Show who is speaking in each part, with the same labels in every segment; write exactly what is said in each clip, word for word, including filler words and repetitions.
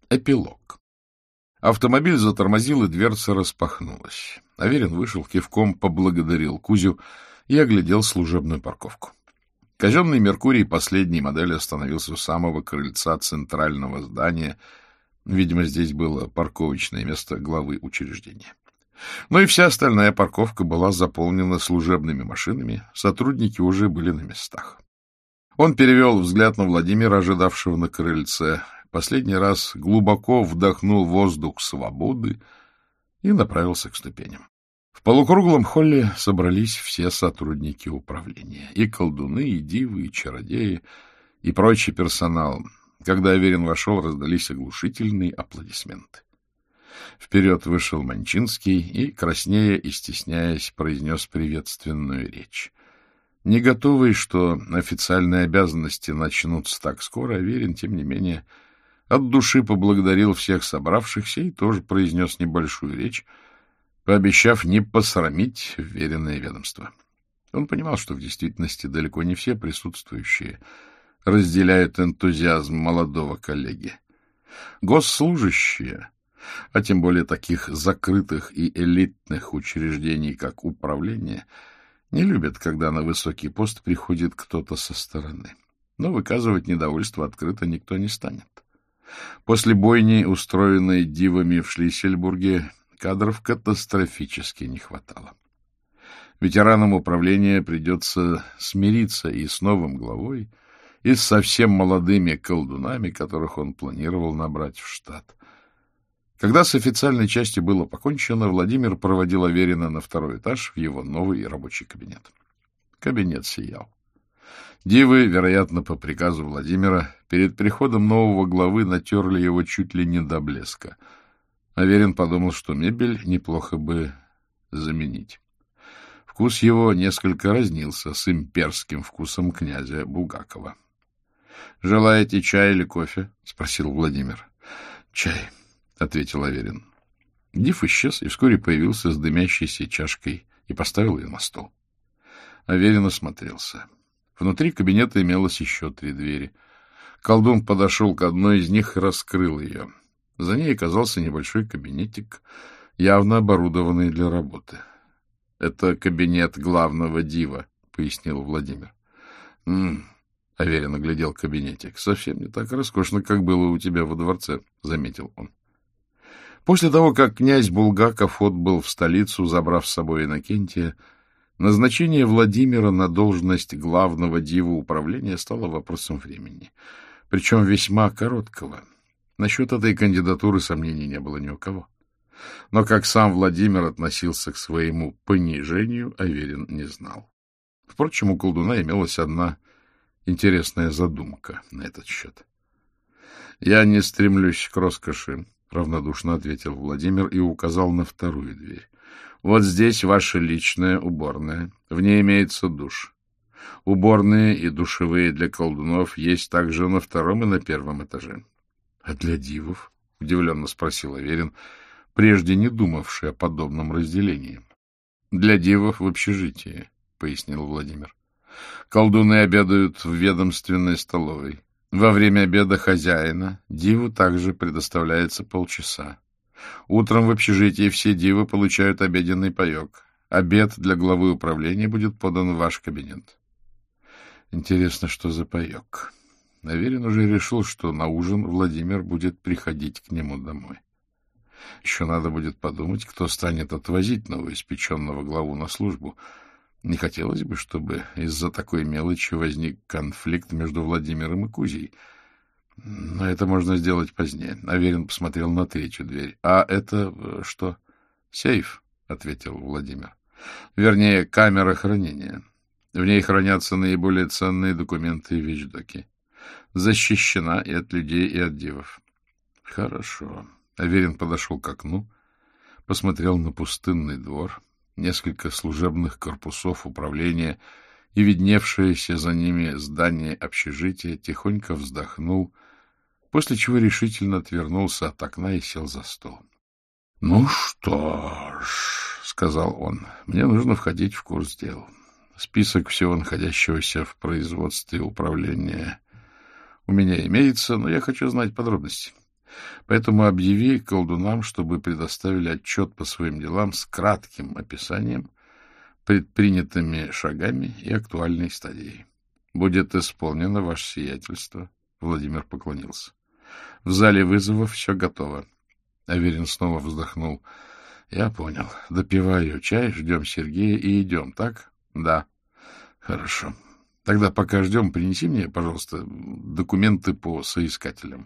Speaker 1: Эпилог. Автомобиль затормозил, и дверца распахнулась. Аверин вышел, кивком поблагодарил Кузю и оглядел служебную парковку. Казенный «Меркурий» последней модели остановился у самого крыльца центрального здания. Видимо, здесь было парковочное место главы учреждения. Но и вся остальная парковка была заполнена служебными машинами, сотрудники уже были на местах. Он перевел взгляд на Владимира, ожидавшего на крыльце, последний раз глубоко вдохнул воздух свободы и направился к ступеням. В полукруглом холле собрались все сотрудники управления, и колдуны, и дивы, и чародеи, и прочий персонал. Когда Аверин вошел, раздались оглушительные аплодисменты. Вперед вышел Манчинский и, краснея и стесняясь, произнес приветственную речь. Не готовый, что официальные обязанности начнутся так скоро, Аверин, тем не менее, от души поблагодарил всех собравшихся и тоже произнес небольшую речь, пообещав не посрамить вверенное ведомство. Он понимал, что в действительности далеко не все присутствующие разделяют энтузиазм молодого коллеги. Госслужащие, а тем более таких закрытых и элитных учреждений, как управление, не любят, когда на высокий пост приходит кто-то со стороны. Но выказывать недовольство открыто никто не станет. После бойни, устроенной дивами в Шлиссельбурге, кадров катастрофически не хватало. Ветеранам управления придется смириться и с новым главой, и с совсем молодыми колдунами, которых он планировал набрать в штат. Когда с официальной частью было покончено, Владимир проводил Аверина на второй этаж в его новый рабочий кабинет. Кабинет сиял. Дивы, вероятно, по приказу Владимира, перед приходом нового главы натерли его чуть ли не до блеска. Аверин подумал, что мебель неплохо бы заменить. Вкус его несколько разнился с имперским вкусом князя Булгакова. — Желаете чай или кофе? — спросил Владимир. — Чай, — ответил Аверин. Див исчез и вскоре появился с дымящейся чашкой и поставил ее на стол. Аверин осмотрелся. Внутри кабинета имелось еще три двери. Колдун подошел к одной из них и раскрыл ее. За ней оказался небольшой кабинетик, явно оборудованный для работы. — Это кабинет главного дива, — пояснил Владимир. — М-м, — Аверин оглядел кабинетик. — Совсем не так роскошно, как было у тебя во дворце, — заметил он. После того, как князь Булгаков отбыл в столицу, забрав с собой Иннокентия, назначение Владимира на должность главного дива управления стало вопросом времени, причем весьма короткого. Насчет этой кандидатуры сомнений не было ни у кого. Но как сам Владимир относился к своему понижению, Аверин не знал. Впрочем, у колдуна имелась одна интересная задумка на этот счет. — Я не стремлюсь к роскоши, — равнодушно ответил Владимир и указал на вторую дверь. — Вот здесь ваша личная уборная. В ней имеется душ. Уборные и душевые для колдунов есть также на втором и на первом этаже. — А для дивов? — удивленно спросил Аверин, прежде не думавший о подобном разделении. — Для дивов в общежитии, — пояснил Владимир. — Колдуны обедают в ведомственной столовой. Во время обеда хозяина диву также предоставляется полчаса. Утром в общежитии все дивы получают обеденный паек. Обед для главы управления будет подан в ваш кабинет. Интересно, что за паек? Аверин уже решил, что на ужин Владимир будет приходить к нему домой. Еще надо будет подумать, кто станет отвозить новоиспеченного главу на службу. Не хотелось бы, чтобы из-за такой мелочи возник конфликт между Владимиром и Кузей. Но это можно сделать позднее. Аверин посмотрел на третью дверь. — А это что? — Сейф, — ответил Владимир. — Вернее, камера хранения. В ней хранятся наиболее ценные документы и вещдоки. Защищена и от людей, и от дивов. — Хорошо. Аверин подошел к окну, посмотрел на пустынный двор, несколько служебных корпусов управления и видневшееся за ними здание общежития, тихонько вздохнул, после чего решительно отвернулся от окна и сел за стол. — Ну что ж, — сказал он, — мне нужно входить в курс дел. Список всего находящегося в производстве управления у меня имеется, но я хочу знать подробности. Поэтому объяви колдунам, чтобы предоставили отчет по своим делам с кратким описанием, предпринятыми шагами и актуальной стадией. Будет исполнено ваше сиятельство. Владимир поклонился. В зале вызовов все готово. Аверин снова вздохнул. Я понял. Допиваю чай, ждем Сергея и идем, так? Да. Хорошо. Тогда пока ждем, принеси мне, пожалуйста, документы по соискателям.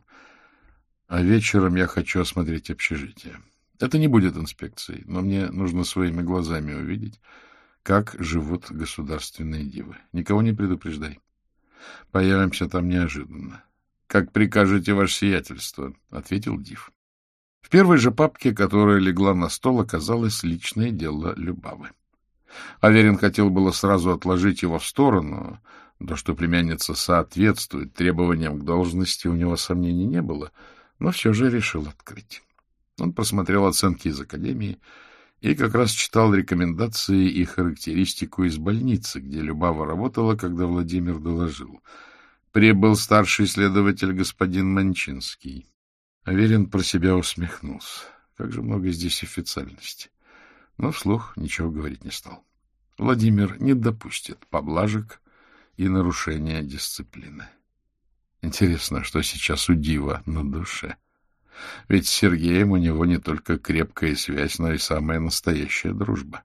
Speaker 1: А вечером я хочу осмотреть общежитие. Это не будет инспекцией, но мне нужно своими глазами увидеть, как живут государственные дивы. Никого не предупреждай. Появимся там неожиданно. — Как прикажете, ваше сиятельство, — ответил див. В первой же папке, которая легла на стол, оказалось личное дело Любавы. Аверин хотел было сразу отложить его в сторону. То, что племянница соответствует требованиям к должности, у него сомнений не было, но все же решил открыть. Он просмотрел оценки из академии и как раз читал рекомендации и характеристику из больницы, где Любава работала, когда Владимир доложил. Прибыл старший следователь господин Манчинский. Аверин про себя усмехнулся. Как же много здесь официальности. Но вслух ничего говорить не стал. Владимир не допустит поблажек и нарушения дисциплины. Интересно, что сейчас у дива на душе. Ведь с Сергеем у него не только крепкая связь, но и самая настоящая дружба.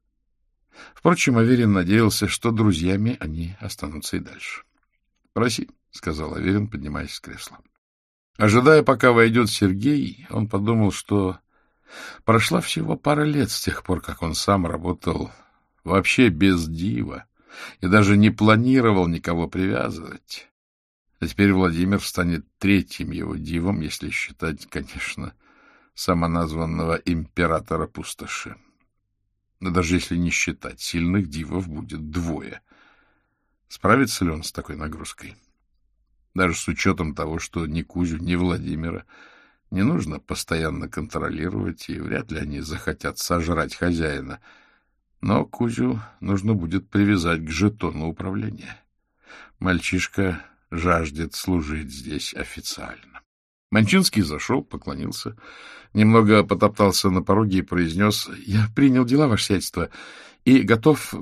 Speaker 1: Впрочем, Аверин надеялся, что друзьями они останутся и дальше. — Проси, — сказал Аверин, поднимаясь с кресла. Ожидая, пока войдет Сергей, он подумал, что прошла всего пара лет с тех пор, как он сам работал вообще без дива и даже не планировал никого привязывать. А теперь Владимир станет третьим его дивом, если считать, конечно, самоназванного императора пустоши. Но даже если не считать, сильных дивов будет двое. Справится ли он с такой нагрузкой? Даже с учетом того, что ни Кузю, ни Владимира не нужно постоянно контролировать, и вряд ли они захотят сожрать хозяина. Но Кузю нужно будет привязать к жетону управления. Мальчишка жаждет служить здесь официально. Манчинский зашел, поклонился, немного потоптался на пороге и произнес: — Я принял дела, ваше сиятельство, и готов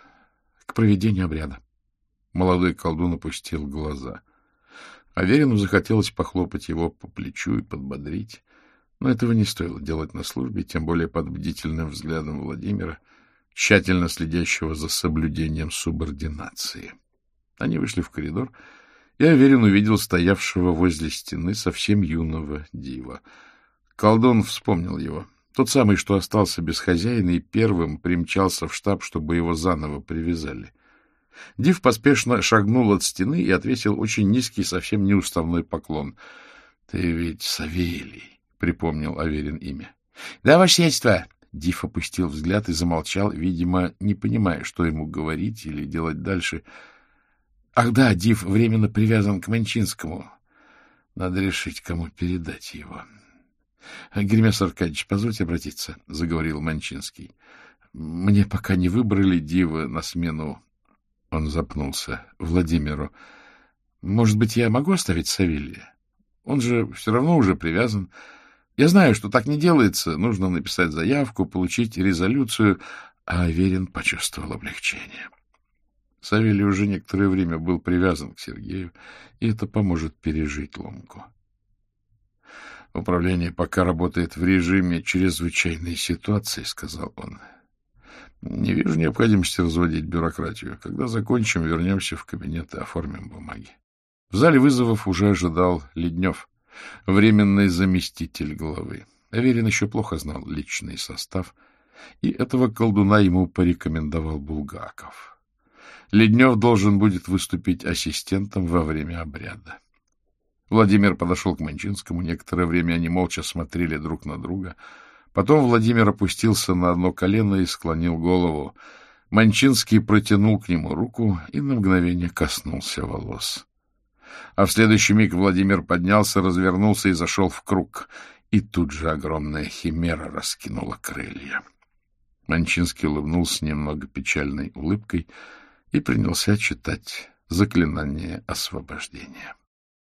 Speaker 1: к проведению обряда. Молодой колдун опустил глаза. Аверину захотелось похлопать его по плечу и подбодрить, но этого не стоило делать на службе, тем более под бдительным взглядом Владимира, тщательно следящего за соблюдением субординации. Они вышли в коридор, и Аверин увидел стоявшего возле стены совсем юного дива. Колдун вспомнил его. Тот самый, что остался без хозяина и первым примчался в штаб, чтобы его заново привязали. Див поспешно шагнул от стены и отвесил очень низкий, совсем неуставной поклон. — Ты ведь Савелий, — припомнил Аверин имя. — Да, ваше сиятельство. Див опустил взгляд и замолчал, видимо, не понимая, что ему говорить или делать дальше. — Ах да, Див временно привязан к Манчинскому. Надо решить, кому передать его. — Гермес Аркадьевич, позвольте обратиться, — заговорил Манчинский. — Мне пока не выбрали дива на смену. Он запнулся. Владимиру. Может быть, я могу оставить Савелия? Он же все равно уже привязан. Я знаю, что так не делается. Нужно написать заявку, получить резолюцию. А Аверин почувствовал облегчение. Савелий уже некоторое время был привязан к Сергею, и это поможет пережить ломку. Управление пока работает в режиме чрезвычайной ситуации, — сказал он. Не вижу необходимости разводить бюрократию. Когда закончим, вернемся в кабинет и оформим бумаги. В зале вызовов уже ожидал Леднев, временный заместитель главы. Аверин еще плохо знал личный состав, и этого колдуна ему порекомендовал Булгаков. Леднев должен будет выступить ассистентом во время обряда. Владимир подошел к Манчинскому. Некоторое время они молча смотрели друг на друга. Потом Владимир опустился на одно колено и склонил голову. Манчинский протянул к нему руку и на мгновение коснулся волос. А в следующий миг Владимир поднялся, развернулся и зашел в круг. И тут же огромная химера раскинула крылья. Манчинский улыбнулся немного печальной улыбкой и принялся читать заклинание освобождения.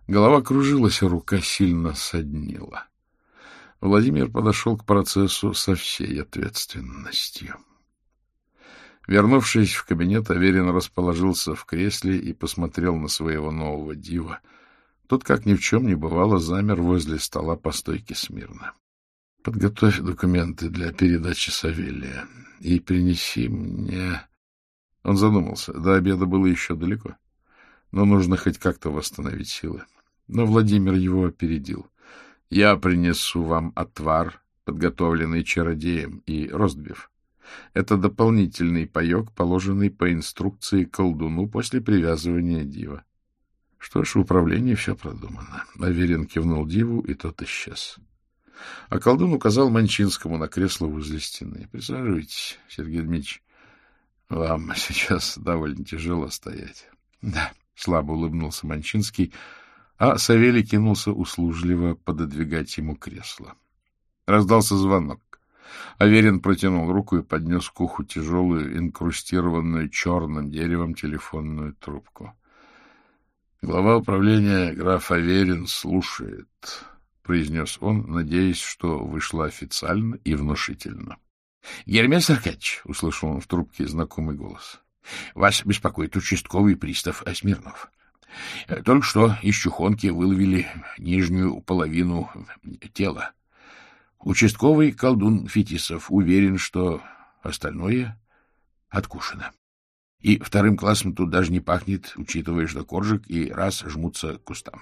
Speaker 1: Голова кружилась, а рука сильно соднила. Владимир подошел к процессу со всей ответственностью. Вернувшись в кабинет, Аверин расположился в кресле и посмотрел на своего нового дива. Тот, как ни в чем не бывало, замер возле стола по стойке смирно. — Подготовь документы для передачи Савелия и принеси мне... Он задумался. До обеда было еще далеко, но нужно хоть как-то восстановить силы. Но Владимир его опередил. — Я принесу вам отвар, подготовленный чародеем, и ростбиф. Это дополнительный паек, положенный по инструкции колдуну после привязывания дива. Что ж, в управлении все продумано. Аверин кивнул диву, и тот исчез. А колдун указал Манчинскому на кресло возле стены. — Присаживайтесь, Сергей Дмитриевич. Вам сейчас довольно тяжело стоять. — Да, — слабо улыбнулся Манчинский, а Савелий кинулся услужливо пододвигать ему кресло. Раздался звонок. Аверин протянул руку и поднес к уху тяжелую, инкрустированную черным деревом телефонную трубку. — Глава управления граф Аверин слушает, — произнес он, надеясь, что вышло официально и внушительно. — Гермес Аркадьевич, — услышал он в трубке знакомый голос, — вас беспокоит участковый пристав Смирнов. Только что из чухонки выловили нижнюю половину тела. Участковый колдун Фетисов уверен, что остальное откушено. И вторым классом тут даже не пахнет, учитывая, что коржик и раз жмутся к кустам.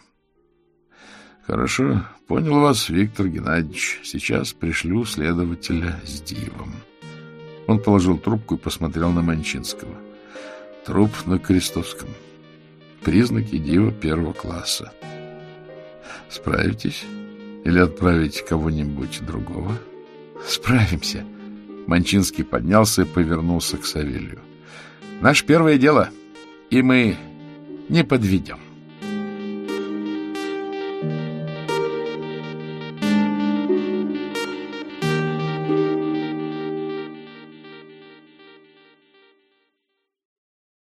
Speaker 1: — Хорошо, понял вас, Виктор Геннадьевич. Сейчас пришлю следователя с дивом. Он положил трубку и посмотрел на Манчинского. Труп на Крестовском. Признаки дива первого класса. Справитесь? Или отправить кого-нибудь другого? — Справимся. Манчинский поднялся и повернулся к Савелию. — Наше первое дело, и мы не подведем.